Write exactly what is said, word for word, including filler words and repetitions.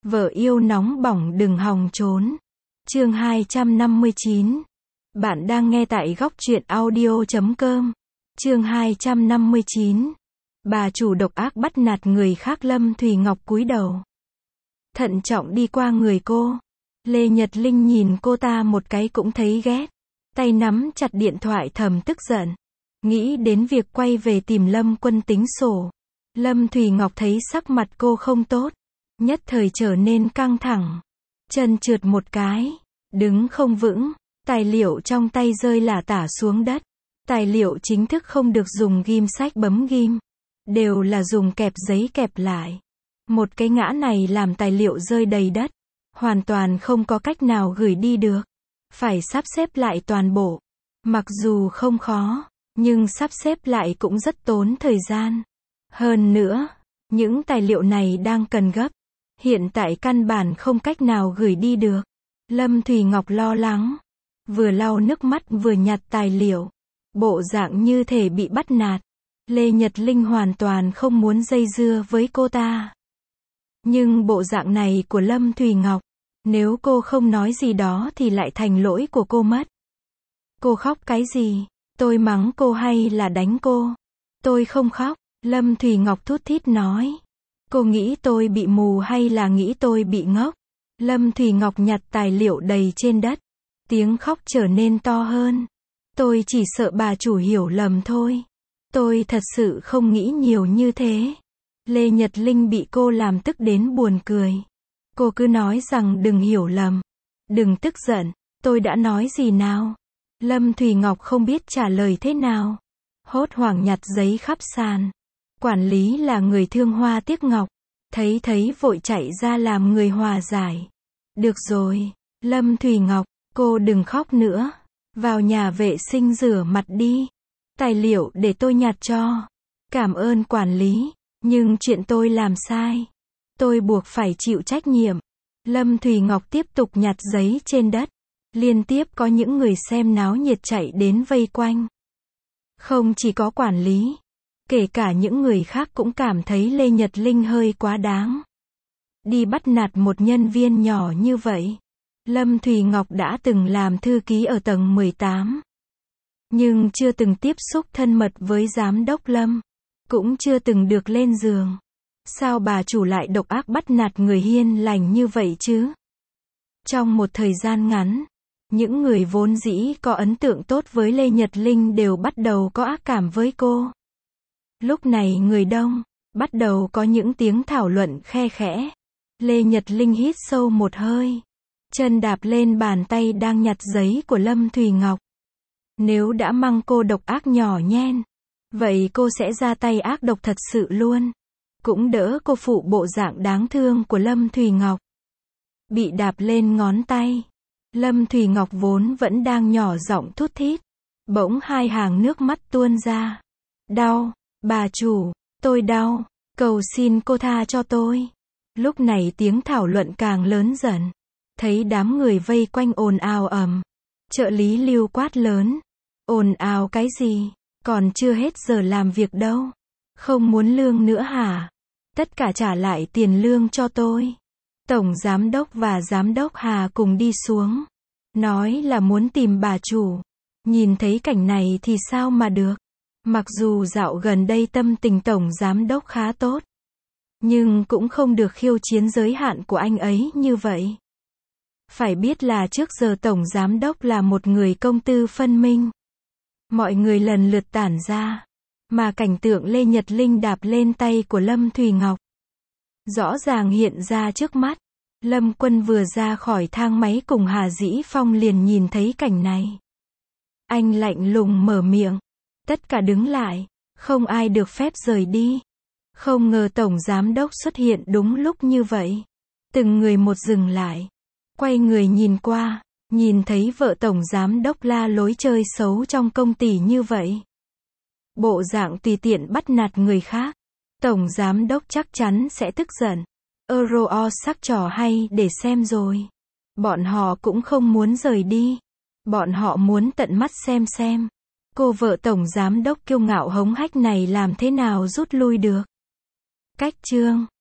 Vợ yêu nóng bỏng đừng hòng trốn. Chương hai trăm năm mươi chín. Bạn đang nghe tại góc truyện audio chấm com. Chương hai trăm năm mươi chín. Bà chủ độc ác bắt nạt người khác. Lâm Thùy Ngọc cúi đầu, thận trọng đi qua người cô. Lê Nhật Linh nhìn cô ta một cái cũng thấy ghét. Tay nắm chặt điện thoại thầm tức giận. Nghĩ đến việc quay về tìm Lâm Quân tính sổ. Lâm Thùy Ngọc thấy sắc mặt cô không tốt, nhất thời trở nên căng thẳng. Chân trượt một cái, đứng không vững, tài liệu trong tay rơi lả tả xuống đất. Tài liệu chính thức không được dùng ghim sách bấm ghim, đều là dùng kẹp giấy kẹp lại. Một cái ngã này làm tài liệu rơi đầy đất, hoàn toàn không có cách nào gửi đi được. Phải sắp xếp lại toàn bộ. Mặc dù không khó, nhưng sắp xếp lại cũng rất tốn thời gian. Hơn nữa, những tài liệu này đang cần gấp. Hiện tại căn bản không cách nào gửi đi được. Lâm Thùy Ngọc lo lắng, vừa lau nước mắt vừa nhặt tài liệu. Bộ dạng như thể bị bắt nạt. Lê Nhật Linh hoàn toàn không muốn dây dưa với cô ta. Nhưng bộ dạng này của Lâm Thùy Ngọc, nếu cô không nói gì đó thì lại thành lỗi của cô mất. Cô khóc cái gì? Tôi mắng cô hay là đánh cô? Tôi không khóc. Lâm Thùy Ngọc thút thít nói. Cô nghĩ tôi bị mù hay là nghĩ tôi bị ngốc? Lâm Thùy Ngọc nhặt tài liệu đầy trên đất. Tiếng khóc trở nên to hơn. Tôi chỉ sợ bà chủ hiểu lầm thôi. Tôi thật sự không nghĩ nhiều như thế. Lê Nhật Linh bị cô làm tức đến buồn cười. Cô cứ nói rằng đừng hiểu lầm. Đừng tức giận. Tôi đã nói gì nào? Lâm Thùy Ngọc không biết trả lời thế nào. Hốt hoảng nhặt giấy khắp sàn. Quản lý là người thương hoa tiếc ngọc. Thấy thấy vội chạy ra làm người hòa giải. Được rồi, Lâm Thùy Ngọc, cô đừng khóc nữa. Vào nhà vệ sinh rửa mặt đi. Tài liệu để tôi nhặt cho. Cảm ơn quản lý, nhưng chuyện tôi làm sai. Tôi buộc phải chịu trách nhiệm. Lâm Thùy Ngọc tiếp tục nhặt giấy trên đất. Liên tiếp có những người xem náo nhiệt chạy đến vây quanh. Không chỉ có quản lý, kể cả những người khác cũng cảm thấy Lê Nhật Linh hơi quá đáng. Đi bắt nạt một nhân viên nhỏ như vậy. Lâm Thùy Ngọc đã từng làm thư ký ở tầng mười tám. Nhưng chưa từng tiếp xúc thân mật với giám đốc Lâm. Cũng chưa từng được lên giường. Sao bà chủ lại độc ác bắt nạt người hiền lành như vậy chứ? Trong một thời gian ngắn, những người vốn dĩ có ấn tượng tốt với Lê Nhật Linh đều bắt đầu có ác cảm với cô. Lúc này người đông, bắt đầu có những tiếng thảo luận khe khẽ. Lê Nhật Linh hít sâu một hơi. Chân đạp lên bàn tay đang nhặt giấy của Lâm Thùy Ngọc. Nếu đã mang cô độc ác nhỏ nhen, vậy cô sẽ ra tay ác độc thật sự luôn. Cũng đỡ cô phụ bộ dạng đáng thương của Lâm Thùy Ngọc. Bị đạp lên ngón tay. Lâm Thùy Ngọc vốn vẫn đang nhỏ giọng thút thít. Bỗng hai hàng nước mắt tuôn ra. Đau, bà chủ, tôi đau, cầu xin cô tha cho tôi. Lúc này tiếng thảo luận càng lớn dần. Thấy đám người vây quanh ồn ào ầm. Trợ lý Lưu quát lớn. Ồn ào cái gì? Còn chưa hết giờ làm việc đâu. Không muốn lương nữa hả? Tất cả trả lại tiền lương cho tôi. Tổng giám đốc và giám đốc Hà cùng đi xuống. Nói là muốn tìm bà chủ. Nhìn thấy cảnh này thì sao mà được. Mặc dù dạo gần đây tâm tình tổng giám đốc khá tốt. Nhưng cũng không được khiêu chiến giới hạn của anh ấy như vậy. Phải biết là trước giờ tổng giám đốc là một người công tư phân minh. Mọi người lần lượt tản ra. Mà cảnh tượng Lê Nhật Linh đạp lên tay của Lâm Thùy Ngọc rõ ràng hiện ra trước mắt. Lâm Quân vừa ra khỏi thang máy cùng Hà Dĩ Phong liền nhìn thấy cảnh này. Anh lạnh lùng mở miệng. Tất cả đứng lại. Không ai được phép rời đi. Không ngờ tổng giám đốc xuất hiện đúng lúc như vậy. Từng người một dừng lại. Quay người nhìn qua. Nhìn thấy vợ tổng giám đốc la lối chơi xấu trong công ty như vậy. Bộ dạng tùy tiện bắt nạt người khác. Tổng giám đốc chắc chắn sẽ tức giận. Euro sắc trò hay để xem rồi. Bọn họ cũng không muốn rời đi. Bọn họ muốn tận mắt xem xem. Cô vợ tổng giám đốc kiêu ngạo hống hách này làm thế nào rút lui được. Cách chương